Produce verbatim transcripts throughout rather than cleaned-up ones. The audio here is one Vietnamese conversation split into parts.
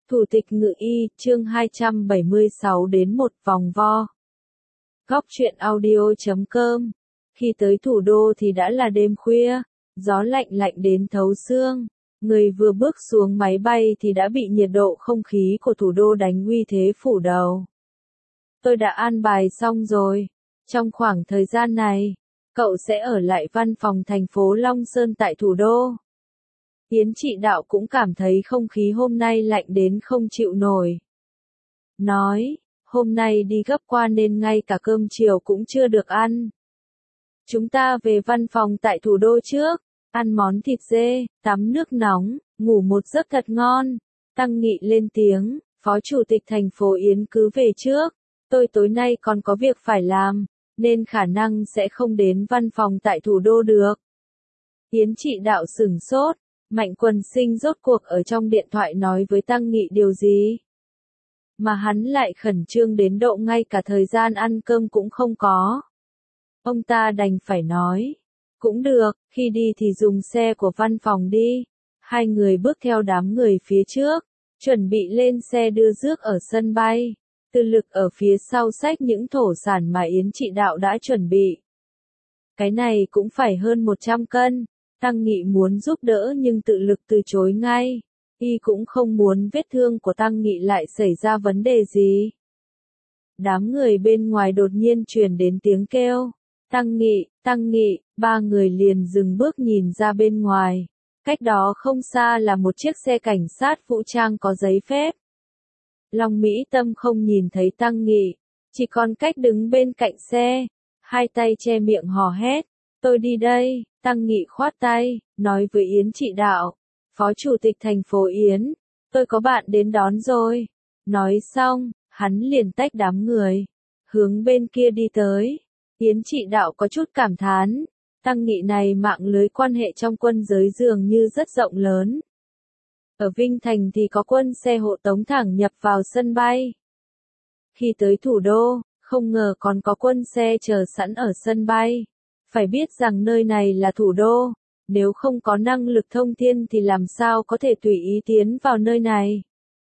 Thủ tịch Ngự Y, chương hai trăm bảy mươi sáu đến một vòng vo. Góc truyện audio chấm com. Khi tới thủ đô thì đã là đêm khuya, gió lạnh lạnh đến thấu xương. Người vừa bước xuống máy bay thì đã bị nhiệt độ không khí của thủ đô đánh uy thế phủ đầu. Tôi đã an bài xong rồi. Trong khoảng thời gian này, cậu sẽ ở lại văn phòng thành phố Long Sơn tại thủ đô. Yến Trị Đạo cũng cảm thấy không khí hôm nay lạnh đến không chịu nổi. Nói, hôm nay đi gấp qua nên ngay cả cơm chiều cũng chưa được ăn. Chúng ta về văn phòng tại thủ đô trước, ăn món thịt dê, tắm nước nóng, ngủ một giấc thật ngon. Tăng Nghị lên tiếng, Phó Chủ tịch thành phố Yến cứ về trước, tôi tối nay còn có việc phải làm, nên khả năng sẽ không đến văn phòng tại thủ đô được. Yến Trị Đạo sửng sốt. Mạnh Quần Sinh rốt cuộc ở trong điện thoại nói với Tăng Nghị điều gì? Mà hắn lại khẩn trương đến độ ngay cả thời gian ăn cơm cũng không có. Ông ta đành phải nói. Cũng được, khi đi thì dùng xe của văn phòng đi. Hai người bước theo đám người phía trước, chuẩn bị lên xe đưa rước ở sân bay. Từ Lực ở phía sau xách những thổ sản mà Yến Trị Đạo đã chuẩn bị. Cái này cũng phải hơn một trăm cân. Tăng Nghị muốn giúp đỡ nhưng Tự Lực từ chối ngay. Y cũng không muốn vết thương của Tăng Nghị lại xảy ra vấn đề gì. Đám người bên ngoài đột nhiên truyền đến tiếng kêu. Tăng Nghị, Tăng Nghị, ba người liền dừng bước nhìn ra bên ngoài. Cách đó không xa là một chiếc xe cảnh sát vũ trang có giấy phép. Long Mỹ Tâm không nhìn thấy Tăng Nghị, chỉ còn cách đứng bên cạnh xe, hai tay che miệng hò hét. Tôi đi đây. Tăng Nghị khoát tay, nói với Yến Trị Đạo, Phó Chủ tịch thành phố Yến, tôi có bạn đến đón rồi. Nói xong, hắn liền tách đám người, hướng bên kia đi tới. Yến Trị Đạo có chút cảm thán, Tăng Nghị này mạng lưới quan hệ trong quân giới dường như rất rộng lớn. Ở Vinh Thành thì có quân xe hộ tống thẳng nhập vào sân bay. Khi tới thủ đô, không ngờ còn có quân xe chờ sẵn ở sân bay. Phải biết rằng nơi này là thủ đô, nếu không có năng lực thông thiên thì làm sao có thể tùy ý tiến vào nơi này.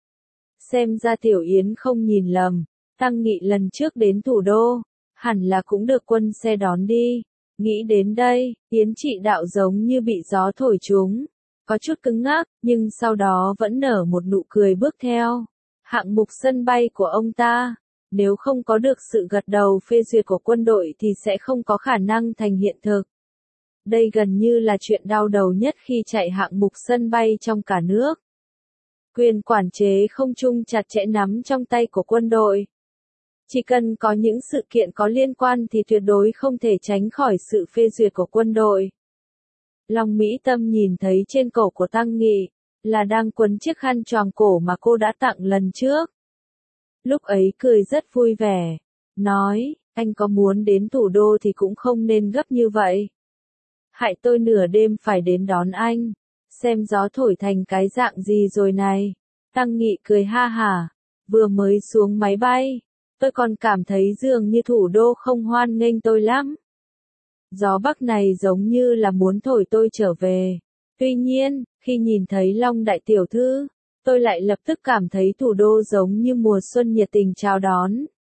Xem ra Tiểu Yến không nhìn lầm, Tăng Nghị lần trước đến thủ đô, hẳn là cũng được quân xe đón đi. Nghĩ đến đây, Yến Trị Đạo giống như bị gió thổi trúng, có chút cứng ngắc, nhưng sau đó vẫn nở một nụ cười bước theo. Hạng mục sân bay của ông ta, nếu không có được sự gật đầu phê duyệt của quân đội thì sẽ không có khả năng thành hiện thực. Đây gần như là chuyện đau đầu nhất khi chạy hạng mục sân bay trong cả nước. Quyền quản chế không trung chặt chẽ nắm trong tay của quân đội. Chỉ cần có những sự kiện có liên quan thì tuyệt đối không thể tránh khỏi sự phê duyệt của quân đội. Long Mỹ Tâm nhìn thấy trên cổ của Tăng Nghị, là đang quấn chiếc khăn choàng cổ mà cô đã tặng lần trước. Lúc ấy cười rất vui vẻ, nói, anh có muốn đến thủ đô thì cũng không nên gấp như vậy. Hại tôi nửa đêm phải đến đón anh, xem gió thổi thành cái dạng gì rồi này. Tăng Nghị cười ha hả, vừa mới xuống máy bay, tôi còn cảm thấy dường như thủ đô không hoan nghênh tôi lắm. Gió bắc này giống như là muốn thổi tôi trở về. Tuy nhiên, khi nhìn thấy Long Đại Tiểu Thư, tôi lại lập tức cảm thấy thủ đô giống như mùa xuân nhiệt tình chào đón.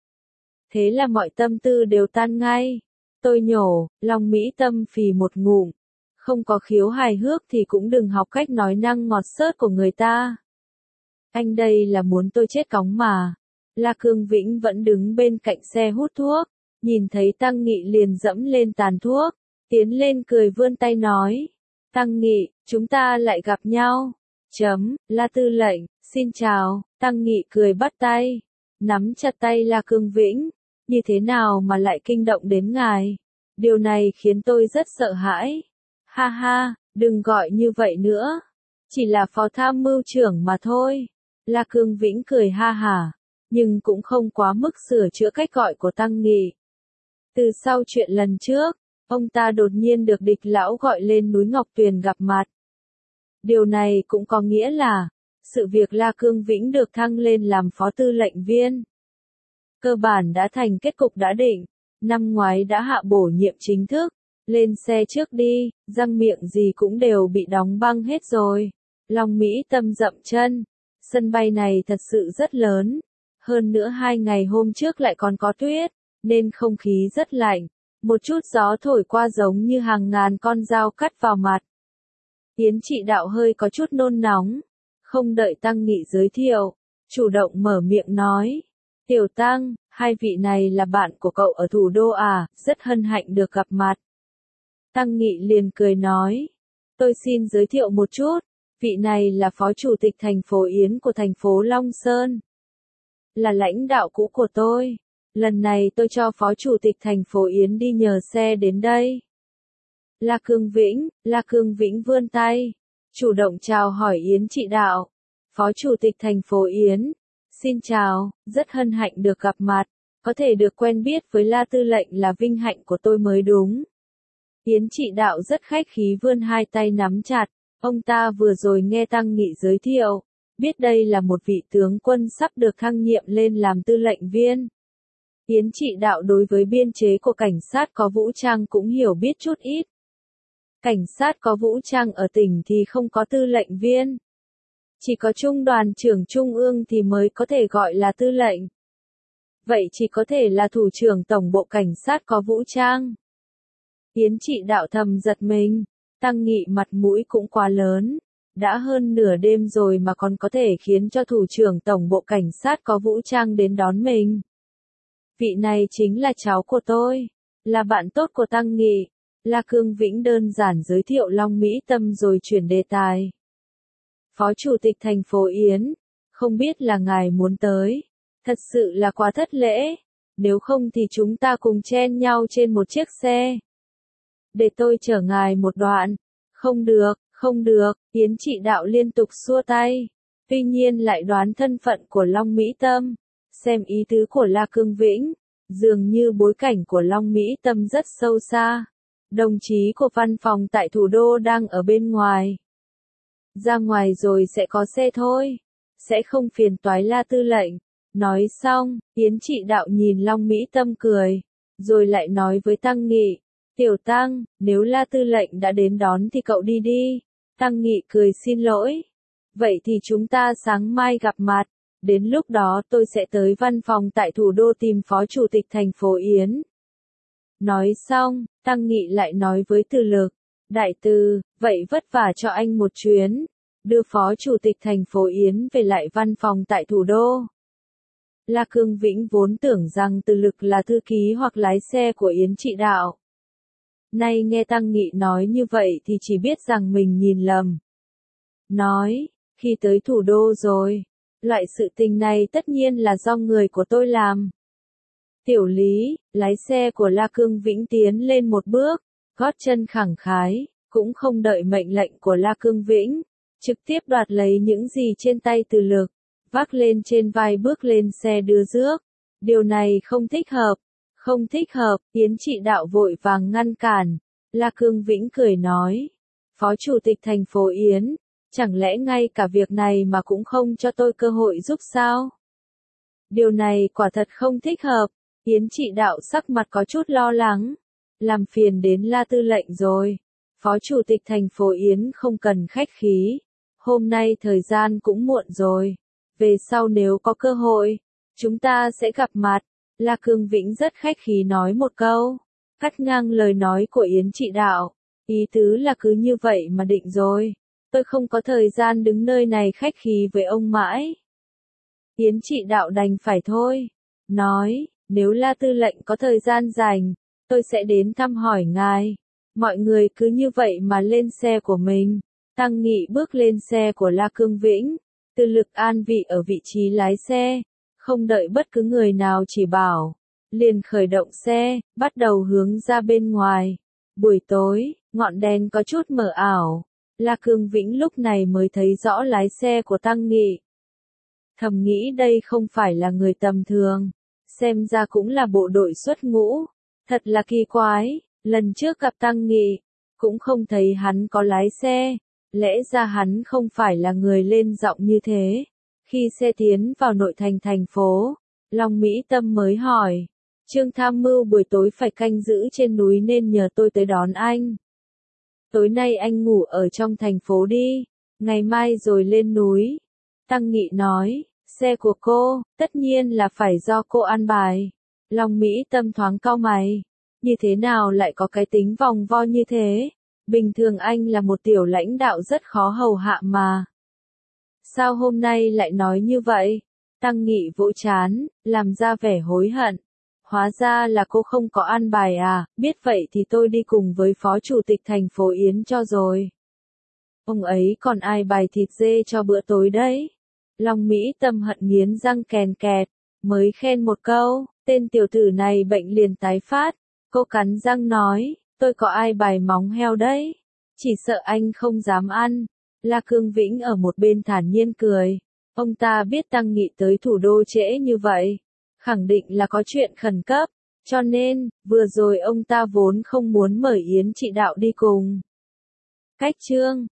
Thế là mọi tâm tư đều tan ngay. Tôi nhổ, Long Mỹ Tâm phì một ngụm. Không có khiếu hài hước thì cũng đừng học cách nói năng ngọt xớt của người ta. Anh đây là muốn tôi chết cóng mà. La Cương Vĩnh vẫn đứng bên cạnh xe hút thuốc. Nhìn thấy Tăng Nghị liền dẫm lên tàn thuốc. Tiến lên cười vươn tay nói. Tăng Nghị, chúng ta lại gặp nhau. Chấm, La Tư lệnh, xin chào. Tăng Nghị cười bắt tay, nắm chặt tay La Cương Vĩnh. Như thế nào mà lại kinh động đến ngài? Điều này khiến tôi rất sợ hãi. Ha ha, đừng gọi như vậy nữa. Chỉ là phó tham mưu trưởng mà thôi. La Cương Vĩnh cười ha hả, nhưng cũng không quá mức sửa chữa cách gọi của Tăng Nghị. Từ sau chuyện lần trước, ông ta đột nhiên được địch lão gọi lên núi Ngọc Tuyền gặp mặt. Điều này cũng có nghĩa là, sự việc La Cương Vĩnh được thăng lên làm phó tư lệnh viên. Cơ bản đã thành kết cục đã định, năm ngoái đã hạ bổ nhiệm chính thức, lên xe trước đi, răng miệng gì cũng đều bị đóng băng hết rồi. Long Mỹ Tâm dậm chân, Sân bay này thật sự rất lớn. Hơn nữa hai ngày hôm trước lại còn có tuyết, nên không khí rất lạnh. Một chút gió thổi qua giống như hàng ngàn con dao cắt vào mặt. Yến Trị Đạo hơi có chút nôn nóng. Không đợi Tăng Nghị giới thiệu, chủ động mở miệng nói. Tiểu Tăng, hai vị này là bạn của cậu ở thủ đô à, rất hân hạnh được gặp mặt. Tăng Nghị liền cười nói. Tôi xin giới thiệu một chút, vị này là Phó Chủ tịch thành phố Yến của thành phố Long Sơn. Là lãnh đạo cũ của tôi. Lần này tôi cho Phó Chủ tịch thành phố Yến đi nhờ xe đến đây. La Cương Vĩnh, La Cương Vĩnh vươn tay, chủ động chào hỏi Yến Trị Đạo. Phó Chủ tịch thành phố Yến, xin chào, rất hân hạnh được gặp mặt, có thể được quen biết với La Tư lệnh là vinh hạnh của tôi mới đúng. Yến Trị Đạo rất khách khí vươn hai tay nắm chặt, ông ta vừa rồi nghe Tăng Nghị giới thiệu, biết đây là một vị tướng quân sắp được thăng nhiệm lên làm tư lệnh viên. Yến Trị Đạo đối với biên chế của cảnh sát có vũ trang cũng hiểu biết chút ít. Cảnh sát có vũ trang ở tỉnh thì không có tư lệnh viên. Chỉ có trung đoàn trưởng trung ương thì mới có thể gọi là tư lệnh. Vậy chỉ có thể là thủ trưởng tổng bộ cảnh sát có vũ trang. Yến Trị Đạo thầm giật mình, Tăng Nghị mặt mũi cũng quá lớn. Đã hơn nửa đêm rồi mà còn có thể khiến cho thủ trưởng tổng bộ cảnh sát có vũ trang đến đón mình. Vị này chính là cháu của tôi, là bạn tốt của Tăng Nghị. La Cương Vĩnh đơn giản giới thiệu Long Mỹ Tâm rồi chuyển đề tài. Phó Chủ tịch thành phố Yến, không biết là ngài muốn tới. Thật sự là quá thất lễ, nếu không thì chúng ta cùng chen nhau trên một chiếc xe. Để tôi chở ngài một đoạn. Không được, không được, Yến Trị Đạo liên tục xua tay. Tuy nhiên lại đoán thân phận của Long Mỹ Tâm. Xem ý tứ của La Cương Vĩnh, dường như bối cảnh của Long Mỹ Tâm rất sâu xa. Đồng chí của văn phòng tại thủ đô đang ở bên ngoài. Ra ngoài rồi sẽ có xe thôi. Sẽ không phiền toái La tư lệnh. Nói xong, Yến Trị Đạo nhìn Long Mỹ Tâm cười. Rồi lại nói với Tăng Nghị. Tiểu Tăng, nếu La tư lệnh đã đến đón thì cậu đi đi. Tăng Nghị cười xin lỗi. Vậy thì chúng ta sáng mai gặp mặt. Đến lúc đó tôi sẽ tới văn phòng tại thủ đô tìm Phó Chủ tịch thành phố Yến. Nói xong, Tăng Nghị lại nói với Từ Lực. Đại Từ, vậy vất vả cho anh một chuyến. Đưa Phó Chủ tịch thành phố Yến về lại văn phòng tại thủ đô. La Cương Vĩnh vốn tưởng rằng Từ Lực là thư ký hoặc lái xe của Yến Trị Đạo. Nay nghe Tăng Nghị nói như vậy thì chỉ biết rằng mình nhìn lầm. Nói, khi tới thủ đô rồi, loại sự tình này tất nhiên là do người của tôi làm. Tiểu Lý, lái xe của La Cương Vĩnh tiến lên một bước, gót chân khẳng khái, cũng không đợi mệnh lệnh của La Cương Vĩnh, trực tiếp đoạt lấy những gì trên tay Từ Lực, vác lên trên vai bước lên xe đưa rước. Điều này không thích hợp, không thích hợp, Yến Trị Đạo vội vàng ngăn cản. La Cương Vĩnh cười nói, Phó Chủ tịch thành phố Yến, chẳng lẽ ngay cả việc này mà cũng không cho tôi cơ hội giúp sao? Điều này quả thật không thích hợp. Yến Trị Đạo sắc mặt có chút lo lắng. Làm phiền đến La tư lệnh rồi. Phó Chủ tịch thành phố Yến không cần khách khí. Hôm nay thời gian cũng muộn rồi. Về sau nếu có cơ hội, chúng ta sẽ gặp mặt. La Cương Vĩnh rất khách khí nói một câu. Cắt ngang lời nói của Yến Trị Đạo. Ý tứ là cứ như vậy mà định rồi. Tôi không có thời gian đứng nơi này khách khí với ông mãi. Yến Trị Đạo đành phải thôi. Nói, nếu La tư lệnh có thời gian rảnh, tôi sẽ đến thăm hỏi ngài. Mọi người cứ như vậy mà lên xe của mình. Tăng Nghị bước lên xe của La Cương Vĩnh. Từ Lực an vị ở vị trí lái xe. Không đợi bất cứ người nào chỉ bảo. Liền khởi động xe, bắt đầu hướng ra bên ngoài. Buổi tối, ngọn đèn có chút mờ ảo. La Cương Vĩnh lúc này mới thấy rõ lái xe của Tăng Nghị. Thầm nghĩ đây không phải là người tầm thường. Xem ra cũng là bộ đội xuất ngũ. Thật là kỳ quái, lần trước gặp Tăng Nghị, cũng không thấy hắn có lái xe. Lẽ ra hắn không phải là người lên giọng như thế. Khi xe tiến vào nội thành thành phố, Long Mỹ Tâm mới hỏi. Trương tham mưu buổi tối phải canh giữ trên núi nên nhờ tôi tới đón anh. Tối nay anh ngủ ở trong thành phố đi, ngày mai rồi lên núi. Tăng Nghị nói, xe của cô, tất nhiên là phải do cô an bài. Long Mỹ Tâm thoáng cau mày. Như thế nào lại có cái tính vòng vo như thế? Bình thường anh là một tiểu lãnh đạo rất khó hầu hạ mà. Sao hôm nay lại nói như vậy? Tăng Nghị vỗ trán, làm ra vẻ hối hận. Hóa ra là cô không có an bài à, biết vậy thì tôi đi cùng với phó chủ tịch thành phố Yến cho rồi. Ông ấy còn ai bài thịt dê cho bữa tối đấy. Long Mỹ Tâm hận nghiến răng kèn kẹt, mới khen một câu, tên tiểu tử này bệnh liền tái phát. Cô cắn răng nói, tôi có ai bài móng heo đấy, chỉ sợ anh không dám ăn. La Cương Vĩnh ở một bên thản nhiên cười, ông ta biết Tăng Nghị tới thủ đô trễ như vậy, khẳng định là có chuyện khẩn cấp, cho nên, vừa rồi ông ta vốn không muốn mời Yến Trị Đạo đi cùng. Cách chương